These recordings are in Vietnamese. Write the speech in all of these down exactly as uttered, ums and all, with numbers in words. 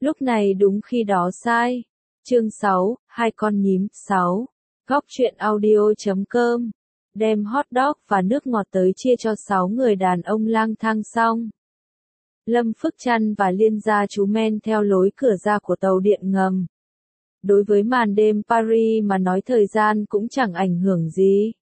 Lúc này đúng khi đó sai. Chương sáu, hai con nhím, sáu. Góc truyện audio chấm com. Đem hot dog và nước ngọt tới chia cho sáu người đàn ông lang thang xong. Lâm Phước Trăn và Liên gia chú men theo lối cửa ra của tàu điện ngầm. Đối với màn đêm Paris mà nói thời gian cũng chẳng ảnh hưởng gì.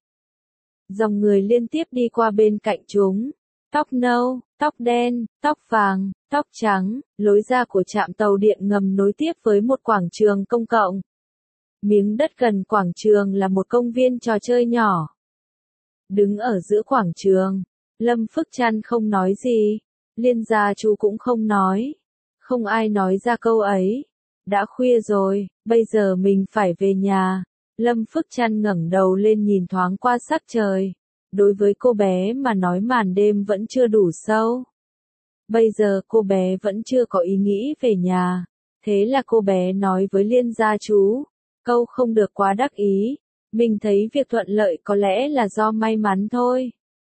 Dòng người liên tiếp đi qua bên cạnh chúng. Tóc nâu, tóc đen, tóc vàng, tóc trắng, lối ra của trạm tàu điện ngầm nối tiếp với một quảng trường công cộng. Miếng đất gần quảng trường là một công viên trò chơi nhỏ. Đứng ở giữa quảng trường, Lâm Phước Trăn không nói gì, Liên gia chú cũng không nói. Không ai nói ra câu ấy. Đã khuya rồi, bây giờ mình phải về nhà. Lâm Phước Trăn ngẩng đầu lên nhìn thoáng qua sắc trời. Đối với cô bé mà nói màn đêm vẫn chưa đủ sâu. Bây giờ cô bé vẫn chưa có ý nghĩ về nhà. Thế là cô bé nói với Liên gia chú. Câu không được quá đắc ý. Mình thấy việc thuận lợi có lẽ là do may mắn thôi.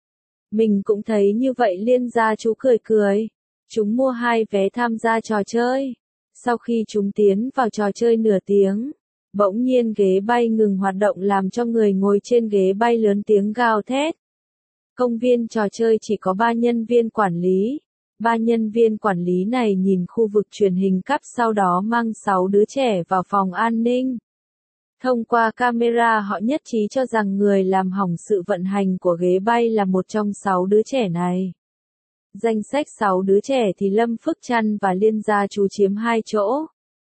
Mình cũng thấy như vậy. Liên gia chú cười cười. Chúng mua hai vé tham gia trò chơi. Sau khi chúng tiến vào trò chơi nửa tiếng, bỗng nhiên ghế bay ngừng hoạt động làm cho người ngồi trên ghế bay lớn tiếng gào thét. Công viên trò chơi chỉ có ba nhân viên quản lý. Ba nhân viên quản lý này nhìn khu vực truyền hình cắp, sau đó mang sáu đứa trẻ vào phòng an ninh. Thông qua camera họ nhất trí cho rằng người làm hỏng sự vận hành của ghế bay là một trong sáu đứa trẻ này. Danh sách sáu đứa trẻ thì Lâm Phước Trăn và Liên gia chú chiếm hai chỗ.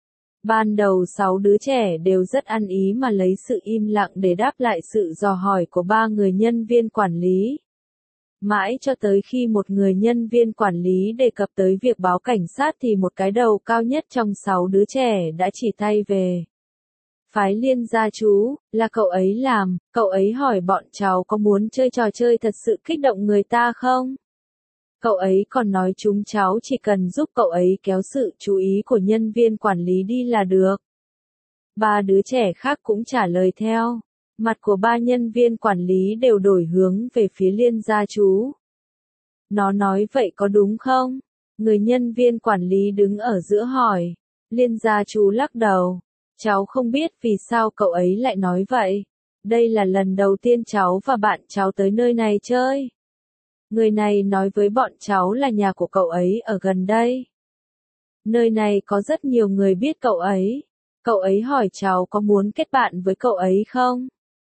Ban đầu sáu đứa trẻ đều rất ăn ý mà lấy sự im lặng để đáp lại sự dò hỏi của ba người nhân viên quản lý. Mãi cho tới khi một người nhân viên quản lý đề cập tới việc báo cảnh sát thì một cái đầu cao nhất trong sáu đứa trẻ đã chỉ tay về phái Liên gia chú, là cậu ấy làm. Cậu ấy hỏi bọn cháu có muốn chơi trò chơi thật sự kích động người ta không? Cậu ấy còn nói chúng cháu chỉ cần giúp cậu ấy kéo sự chú ý của nhân viên quản lý đi là được. Ba đứa trẻ khác cũng trả lời theo. Mặt của ba nhân viên quản lý đều đổi hướng về phía Liên gia chú. Nó nói vậy có đúng không? Người nhân viên quản lý đứng ở giữa hỏi. Liên gia chú lắc đầu. Cháu không biết vì sao cậu ấy lại nói vậy. Đây là lần đầu tiên cháu và bạn cháu tới nơi này chơi. Người này nói với bọn cháu là nhà của cậu ấy ở gần đây. Nơi này có rất nhiều người biết cậu ấy. Cậu ấy hỏi cháu có muốn kết bạn với cậu ấy không?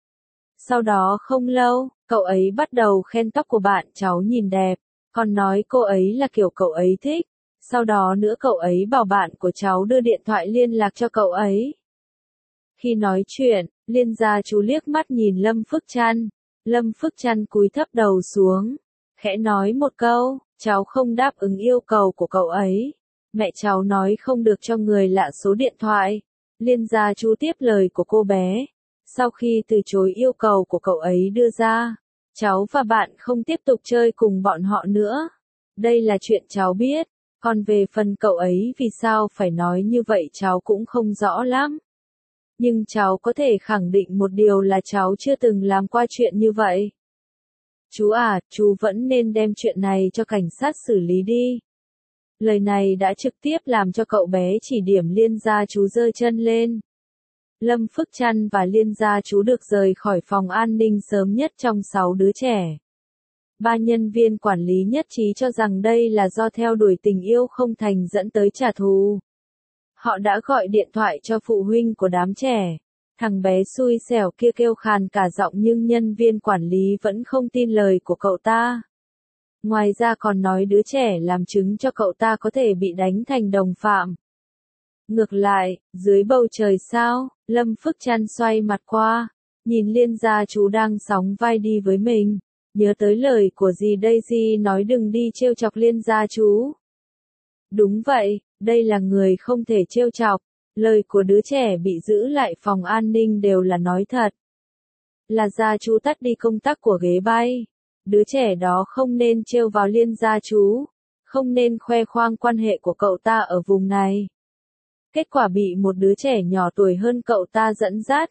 Sau đó không lâu, cậu ấy bắt đầu khen tóc của bạn cháu nhìn đẹp, còn nói cô ấy là kiểu cậu ấy thích. Sau đó nữa cậu ấy bảo bạn của cháu đưa điện thoại liên lạc cho cậu ấy. Khi nói chuyện, Liên gia chú liếc mắt nhìn Lâm Phước Trăn. Lâm Phước Trăn cúi thấp đầu xuống. Khẽ nói một câu, cháu không đáp ứng yêu cầu của cậu ấy. Mẹ cháu nói không được cho người lạ số điện thoại. Liên gia chú tiếp lời của cô bé. Sau khi từ chối yêu cầu của cậu ấy đưa ra, cháu và bạn không tiếp tục chơi cùng bọn họ nữa. Đây là chuyện cháu biết. Còn về phần cậu ấy vì sao phải nói như vậy cháu cũng không rõ lắm. Nhưng cháu có thể khẳng định một điều là cháu chưa từng làm qua chuyện như vậy. Chú à, chú vẫn nên đem chuyện này cho cảnh sát xử lý đi. Lời này đã trực tiếp làm cho cậu bé chỉ điểm Liên gia chú giơ chân lên. Lâm Phước Trăn và Liên gia chú được rời khỏi phòng an ninh sớm nhất trong sáu đứa trẻ. Ba nhân viên quản lý nhất trí cho rằng đây là do theo đuổi tình yêu không thành dẫn tới trả thù. Họ đã gọi điện thoại cho phụ huynh của đám trẻ. Thằng bé xui xẻo kia kêu khàn cả giọng nhưng nhân viên quản lý vẫn không tin lời của cậu ta. Ngoài ra còn nói đứa trẻ làm chứng cho cậu ta có thể bị đánh thành đồng phạm. Ngược lại, dưới bầu trời sao, Lâm Phước Trăn xoay mặt qua, nhìn Liên gia chú đang sóng vai đi với mình. Nhớ tới lời của dì Daisy nói đừng đi trêu chọc Liên gia chú. Đúng vậy, đây là người không thể trêu chọc. Lời của đứa trẻ bị giữ lại phòng an ninh đều là nói thật. Là gia chú tắt đi công tắc của ghế bay. Đứa trẻ đó không nên trêu vào Liên gia chú. Không nên khoe khoang quan hệ của cậu ta ở vùng này. Kết quả bị một đứa trẻ nhỏ tuổi hơn cậu ta dẫn dắt.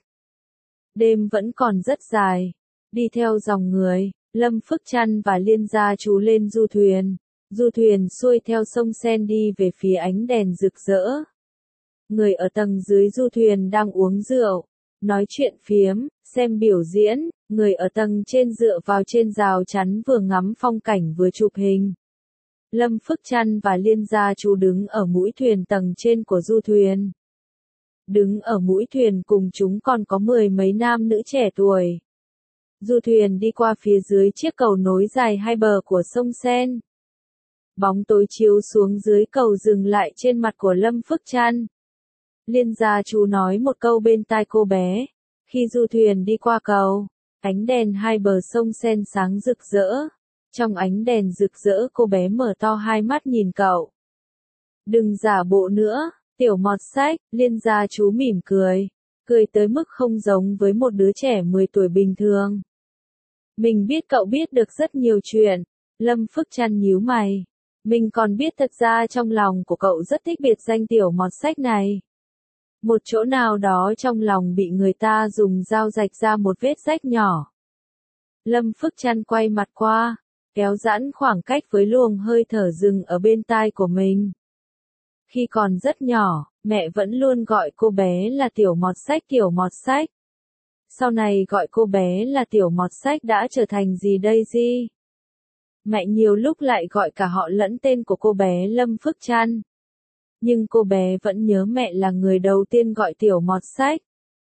Đêm vẫn còn rất dài. Đi theo dòng người, Lâm Phước Trăn và Liên gia chú lên du thuyền. Du thuyền xuôi theo sông Sen đi về phía ánh đèn rực rỡ. Người ở tầng dưới du thuyền đang uống rượu, nói chuyện phiếm, xem biểu diễn, người ở tầng trên dựa vào trên rào chắn vừa ngắm phong cảnh vừa chụp hình. Lâm Phước Trăn và Liên Gia Chú đứng ở mũi thuyền tầng trên của du thuyền. Đứng ở mũi thuyền cùng chúng còn có mười mấy nam nữ trẻ tuổi. Du thuyền đi qua phía dưới chiếc cầu nối dài hai bờ của sông Sen. Bóng tối chiếu xuống dưới cầu dừng lại trên mặt của Lâm Phước Trăn. Liên Gia Chú nói một câu bên tai cô bé. Khi du thuyền đi qua cầu, ánh đèn hai bờ sông Sen sáng rực rỡ. Trong ánh đèn rực rỡ cô bé mở to hai mắt nhìn cậu. Đừng giả bộ nữa, tiểu mọt sách, Liên Gia Chú mỉm cười. Cười tới mức không giống với một đứa trẻ mười tuổi bình thường. Mình biết cậu biết được rất nhiều chuyện. Lâm Phước Trăn nhíu mày. Mình còn biết thật ra trong lòng của cậu rất thích biệt danh tiểu mọt sách này. Một chỗ nào đó trong lòng bị người ta dùng dao rạch ra một vết rách nhỏ. Lâm Phước Trăn quay mặt qua, kéo giãn khoảng cách với luồng hơi thở rừng ở bên tai của mình. Khi còn rất nhỏ, mẹ vẫn luôn gọi cô bé là tiểu mọt sách tiểu mọt sách. Sau này gọi cô bé là tiểu mọt sách đã trở thành gì đây gì? Mẹ nhiều lúc lại gọi cả họ lẫn tên của cô bé Lâm Phước Trăn. Nhưng cô bé vẫn nhớ mẹ là người đầu tiên gọi tiểu mọt sách.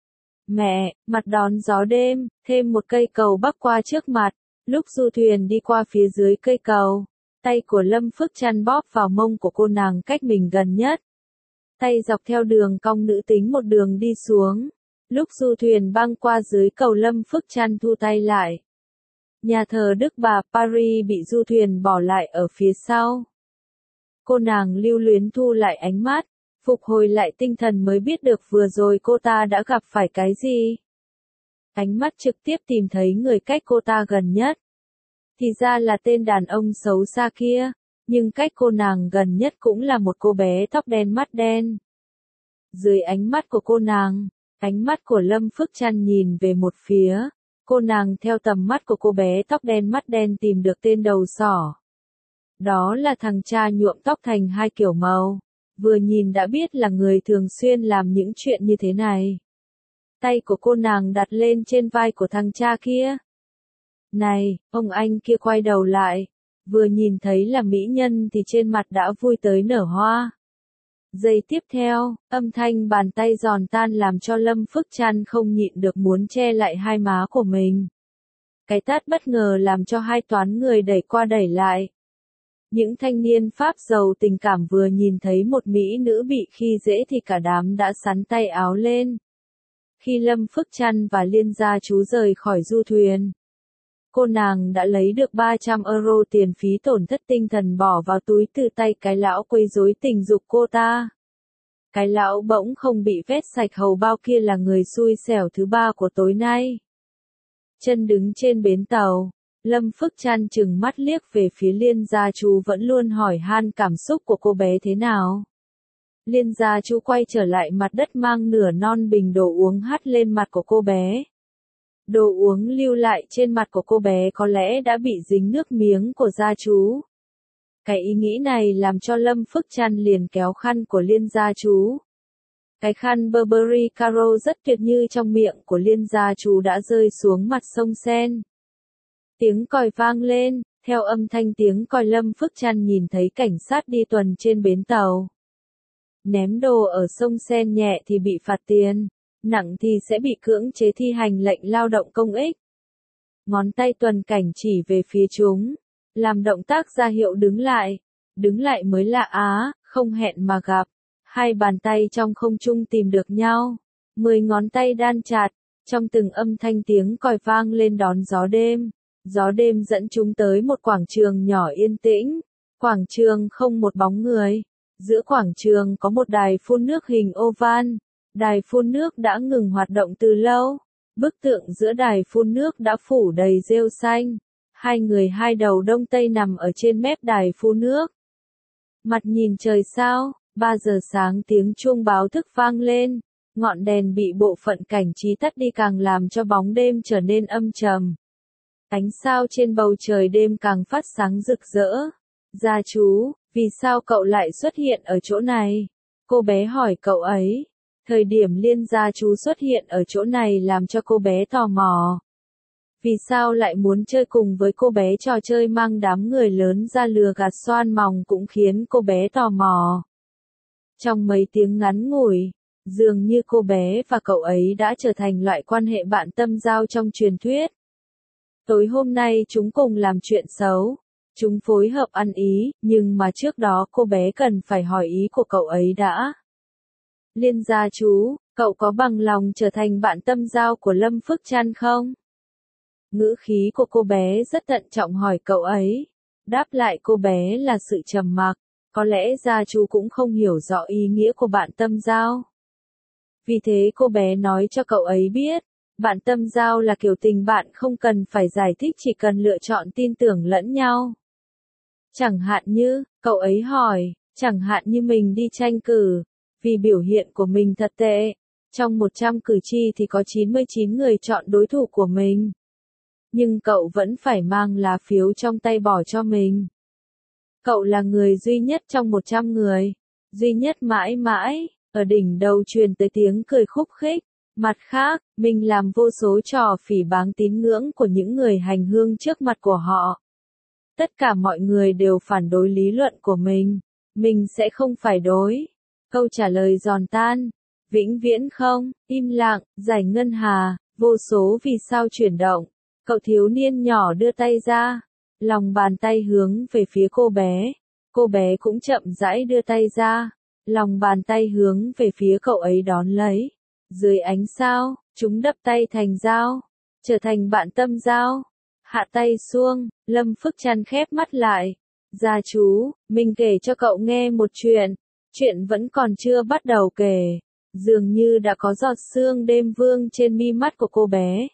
Mẹ, mặt đón gió đêm, thêm một cây cầu bắc qua trước mặt. Lúc du thuyền đi qua phía dưới cây cầu, tay của Lâm Phước Trăn bóp vào mông của cô nàng cách mình gần nhất. Tay dọc theo đường cong nữ tính một đường đi xuống. Lúc du thuyền băng qua dưới cầu Lâm Phước Trăn thu tay lại. Nhà thờ Đức Bà Paris bị du thuyền bỏ lại ở phía sau. Cô nàng lưu luyến thu lại ánh mắt, phục hồi lại tinh thần mới biết được vừa rồi cô ta đã gặp phải cái gì. Ánh mắt trực tiếp tìm thấy người cách cô ta gần nhất. Thì ra là tên đàn ông xấu xa kia, nhưng cách cô nàng gần nhất cũng là một cô bé tóc đen mắt đen. Dưới ánh mắt của cô nàng, ánh mắt của Lâm Phước Trăn nhìn về một phía, cô nàng theo tầm mắt của cô bé tóc đen mắt đen tìm được tên đầu sỏ. Đó là thằng cha nhuộm tóc thành hai kiểu màu, vừa nhìn đã biết là người thường xuyên làm những chuyện như thế này. Tay của cô nàng đặt lên trên vai của thằng cha kia. Này, ông anh kia quay đầu lại, vừa nhìn thấy là mỹ nhân thì trên mặt đã vui tới nở hoa. Giây tiếp theo, âm thanh bàn tay giòn tan làm cho Lâm Phước Trăn không nhịn được muốn che lại hai má của mình. Cái tát bất ngờ làm cho hai toán người đẩy qua đẩy lại. Những thanh niên Pháp giàu tình cảm vừa nhìn thấy một mỹ nữ bị khi dễ thì cả đám đã sắn tay áo lên. Khi Lâm Phước Trăn và Liên Gia Chú rời khỏi du thuyền, cô nàng đã lấy được ba trăm euro tiền phí tổn thất tinh thần bỏ vào túi từ tay cái lão quấy rối tình dục cô ta. Cái lão bỗng không bị vét sạch hầu bao kia là người xui xẻo thứ ba của tối nay. Chân đứng trên bến tàu, Lâm Phước Trăn chừng mắt liếc về phía Liên Gia Chú vẫn luôn hỏi han cảm xúc của cô bé thế nào. Liên Gia Chú quay trở lại mặt đất mang nửa non bình đồ uống hắt lên mặt của cô bé. Đồ uống lưu lại trên mặt của cô bé có lẽ đã bị dính nước miếng của Gia Chú. Cái ý nghĩ này làm cho Lâm Phước Trăn liền kéo khăn của Liên Gia Chú. Cái khăn Burberry Caro rất tuyệt như trong miệng của Liên Gia Chú đã rơi xuống mặt sông Sen. Tiếng còi vang lên, theo âm thanh tiếng còi Lâm Phước Trăn nhìn thấy cảnh sát đi tuần trên bến tàu. Ném đồ ở sông Sen nhẹ thì bị phạt tiền, nặng thì sẽ bị cưỡng chế thi hành lệnh lao động công ích. Ngón tay tuần cảnh chỉ về phía chúng, làm động tác ra hiệu đứng lại. Đứng lại mới lạ á, không hẹn mà gặp. Hai bàn tay trong không trung tìm được nhau. Mười ngón tay đan chặt, trong từng âm thanh tiếng còi vang lên đón gió đêm. Gió đêm dẫn chúng tới một quảng trường nhỏ yên tĩnh. Quảng trường không một bóng người. Giữa quảng trường có một đài phun nước hình oval. Đài phun nước đã ngừng hoạt động từ lâu. Bức tượng giữa đài phun nước đã phủ đầy rêu xanh. Hai người hai đầu đông tây nằm ở trên mép đài phun nước. Mặt nhìn trời sao, ba giờ sáng tiếng chuông báo thức vang lên. Ngọn đèn bị bộ phận cảnh trí tắt đi càng làm cho bóng đêm trở nên âm trầm. Ánh sao trên bầu trời đêm càng phát sáng rực rỡ. Gia chú, vì sao cậu lại xuất hiện ở chỗ này? Cô bé hỏi cậu ấy. Thời điểm Liên gia chú xuất hiện ở chỗ này làm cho cô bé tò mò. Vì sao lại muốn chơi cùng với cô bé trò chơi mang đám người lớn ra lừa gạt xoan mòng cũng khiến cô bé tò mò. Trong mấy tiếng ngắn ngủi, dường như cô bé và cậu ấy đã trở thành loại quan hệ bạn tâm giao trong truyền thuyết. Tối hôm nay chúng cùng làm chuyện xấu. Chúng phối hợp ăn ý, nhưng mà trước đó cô bé cần phải hỏi ý của cậu ấy đã. Liên gia chú, cậu có bằng lòng trở thành bạn tâm giao của Lâm Phước Trăn không? Ngữ khí của cô bé rất thận trọng hỏi cậu ấy. Đáp lại cô bé là sự trầm mặc. Có lẽ gia chú cũng không hiểu rõ ý nghĩa của bạn tâm giao. Vì thế cô bé nói cho cậu ấy biết, bạn tâm giao là kiểu tình bạn không cần phải giải thích, chỉ cần lựa chọn tin tưởng lẫn nhau. Chẳng hạn như, cậu ấy hỏi, chẳng hạn như mình đi tranh cử, vì biểu hiện của mình thật tệ, trong một trăm cử tri thì có chín mươi chín người chọn đối thủ của mình. Nhưng cậu vẫn phải mang lá phiếu trong tay bỏ cho mình. Cậu là người duy nhất trong một trăm người, duy nhất mãi mãi, ở đỉnh đầu truyền tới tiếng cười khúc khích. Mặt khác, mình làm vô số trò phỉ báng tín ngưỡng của những người hành hương trước mặt của họ. Tất cả mọi người đều phản đối lý luận của mình. Mình sẽ không phải đối. Câu trả lời giòn tan. Vĩnh viễn không, im lặng, giải ngân hà, vô số vì sao chuyển động. Cậu thiếu niên nhỏ đưa tay ra. Lòng bàn tay hướng về phía cô bé. Cô bé cũng chậm rãi đưa tay ra. Lòng bàn tay hướng về phía cậu ấy đón lấy. Dưới ánh sao, chúng đập tay thành dao. Trở thành bạn tâm giao. Hạ tay xuông, Lâm Phước Trăn khép mắt lại. Gia chú, mình kể cho cậu nghe một chuyện. Chuyện vẫn còn chưa bắt đầu kể. Dường như đã có giọt sương đêm vương trên mi mắt của cô bé.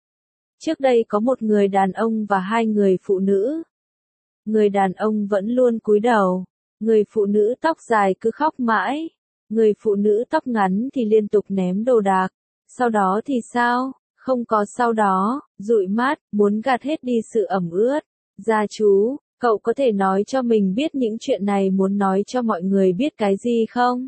Trước đây có một người đàn ông và hai người phụ nữ. Người đàn ông vẫn luôn cúi đầu. Người phụ nữ tóc dài cứ khóc mãi. Người phụ nữ tóc ngắn thì liên tục ném đồ đạc. Sau đó thì sao? Không có sau đó, dụi mắt, muốn gạt hết đi sự ẩm ướt. Gia chú, cậu có thể nói cho mình biết những chuyện này muốn nói cho mọi người biết cái gì không?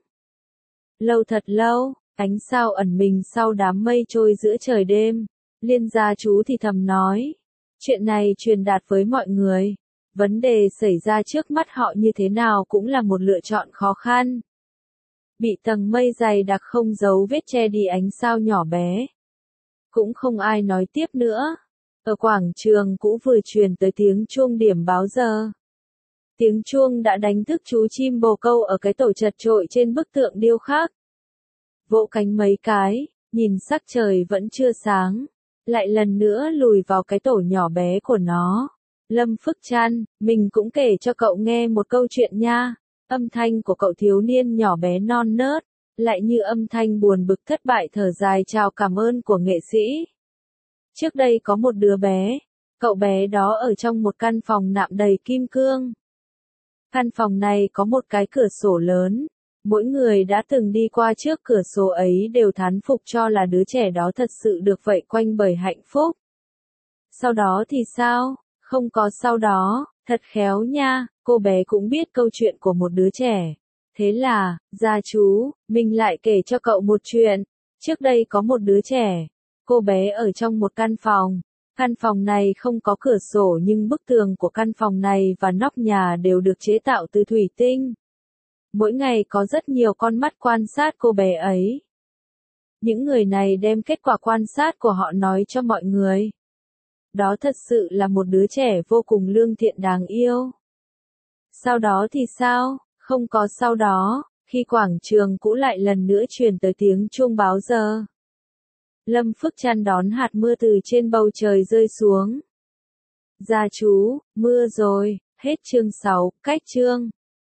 Lâu thật lâu, ánh sao ẩn mình sau đám mây trôi giữa trời đêm. Liên gia chú thì thầm nói. Chuyện này truyền đạt với mọi người. Vấn đề xảy ra trước mắt họ như thế nào cũng là một lựa chọn khó khăn. Bị tầng mây dày đặc không dấu vết che đi ánh sao nhỏ bé. Cũng không ai nói tiếp nữa. Ở quảng trường cũ vừa truyền tới tiếng chuông điểm báo giờ. Tiếng chuông đã đánh thức chú chim bồ câu ở cái tổ chật chội trên bức tượng điêu khắc. Vỗ cánh mấy cái, nhìn sắc trời vẫn chưa sáng. Lại lần nữa lùi vào cái tổ nhỏ bé của nó. Lâm Phước Trăn, mình cũng kể cho cậu nghe một câu chuyện nha. Âm thanh của cậu thiếu niên nhỏ bé non nớt, lại như âm thanh buồn bực thất bại thở dài chào cảm ơn của nghệ sĩ. Trước đây có một đứa bé, cậu bé đó ở trong một căn phòng nạm đầy kim cương. Căn phòng này có một cái cửa sổ lớn, mỗi người đã từng đi qua trước cửa sổ ấy đều thán phục cho là đứa trẻ đó thật sự được vây quanh bởi hạnh phúc. Sau đó thì sao? Không có sau đó, thật khéo nha, cô bé cũng biết câu chuyện của một đứa trẻ. Thế là, gia chú, mình lại kể cho cậu một chuyện. Trước đây có một đứa trẻ, cô bé ở trong một căn phòng. Căn phòng này không có cửa sổ nhưng bức tường của căn phòng này và nóc nhà đều được chế tạo từ thủy tinh. Mỗi ngày có rất nhiều con mắt quan sát cô bé ấy. Những người này đem kết quả quan sát của họ nói cho mọi người. Đó thật sự là một đứa trẻ vô cùng lương thiện đáng yêu. Sau đó thì sao? Không có sau đó, khi quảng trường cũ lại lần nữa truyền tới tiếng chuông báo giờ. Lâm Phước Trăn đón hạt mưa từ trên bầu trời rơi xuống. Gia chú, mưa rồi, hết chương sáu, cách chương.